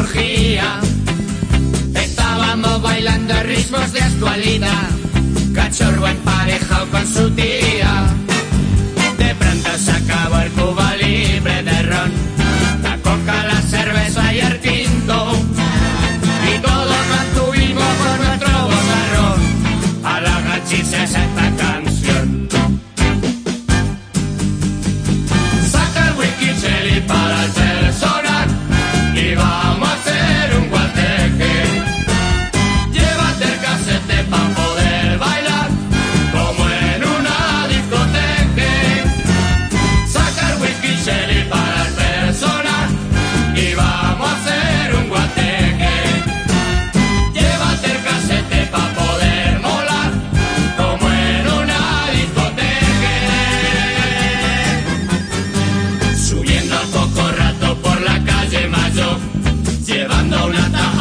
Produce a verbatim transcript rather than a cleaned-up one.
orgía. Estábamos bailando ritmos de actualidad, cachorro emparejado con su tía. De pronto se acabó el Cuba Libre de ron, la coca, la cerveza y el tinto, y todos mantuvimos por nuestro bozarrón a la gachisa esta canción. Saca el whisky cheli para el personal y vamos a hacer un guateque. Llévate el casete pa' poder bailar como en una discoteca. Saca el whisky cheli para el personal y vamos a hacer un guateque. Llévate el casete pa' poder molar como en una discoteca. Subiendo a poco rato por la calle Mayor, llevando una taja